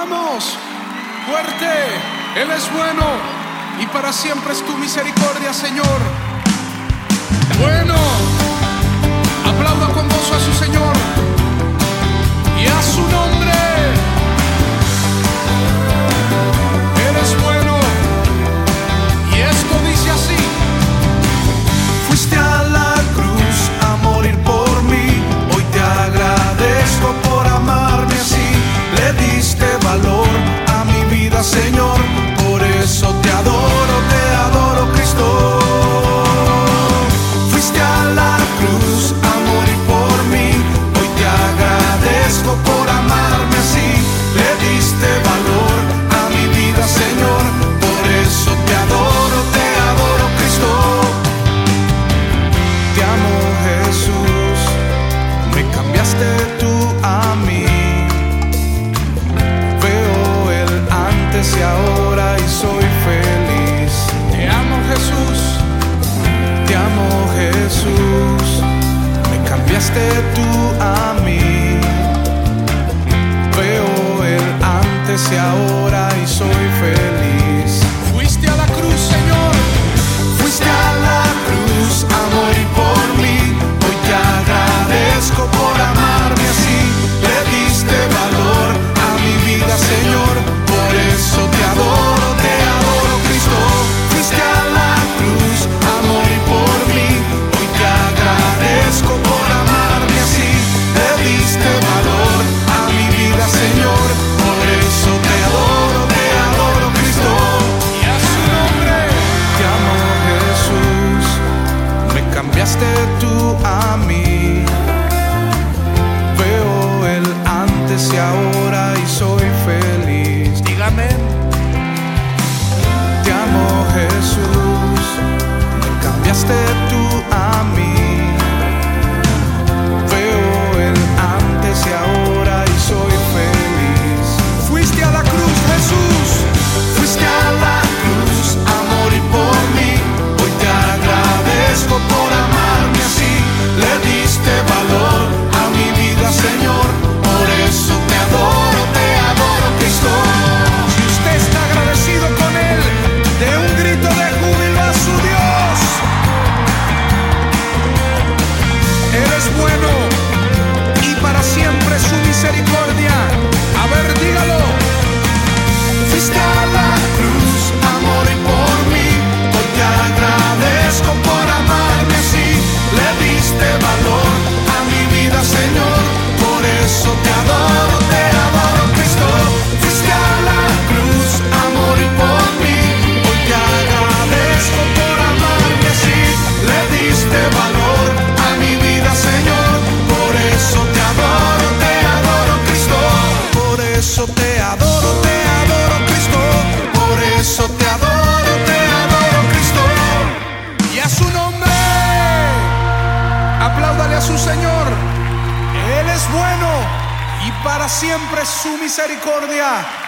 Vamos, fuerte, Él es bueno y para siempre es tu misericordia, Señor. Bueno, aplauda con gozo a su Señor y a su nombre. Él es bueno y esto dice así: fuiste a la cruz a morir por mí, hoy te agradezco por amarme así, le diste valor a mi vida, Señor, por eso te adoro Cristo. Fuiste a la cruz a morir por mí, hoy te agradezco por amarme así, le diste valor a mi vida, Señor, por eso te adoro Cristo. Te amo, Jesús, me cambiaste tú a mí. Veo el antes y ahora y soy feliz. Te amo, Jesús. Te amo, Jesús, me cambiaste tú a mí. Veo el antes y ahora y soy feliz. Fuiste a la cruz, Señor. Fuiste a la cruz a morir por mí, hoy te agradezco por amarme así, le diste valor a mi vida, Señor, por eso te adoro Cristo. Fuiste a la cruz a morir por mí, hoy te agradezco por amarme así, le diste valor a mi vida, Señor, por eso te adoro Cristo. Y a su nombre. Te amo, Jesús, me cambiaste tú a mí. Veo el antes y ahora y soy feliz. Dígame. Te amo, Jesús, me cambiaste tú a mí. Veo el antes y ahora y soy feliz. Fuiste a la cruz, Jesús. Fuiste a la cruz a morir por mí, hoy te agradezco por amarme así, le diste valor a mi vida, Señor, por eso te adoro Cristo. Si usted está agradecido con Él, dé un grito de júbilo a su Dios. Él es bueno y para siempre su misericordia. A ver, dígalo. Fuiste a la cruz a morir por mí, hoy te agradezco por amarme así, le diste valor a mi vida, Señor, por eso te adoro Cristo. Fuiste a la cruz a morir por mí, hoy te agradezco por amarme así, le diste valor a mi vida, Señor, por eso te adoro Cristo. Por eso te adoro Cristo, por eso te adoro Cristo. Y a su nombre. Apláudale a su Señor. Él es bueno y para siempre su misericordia.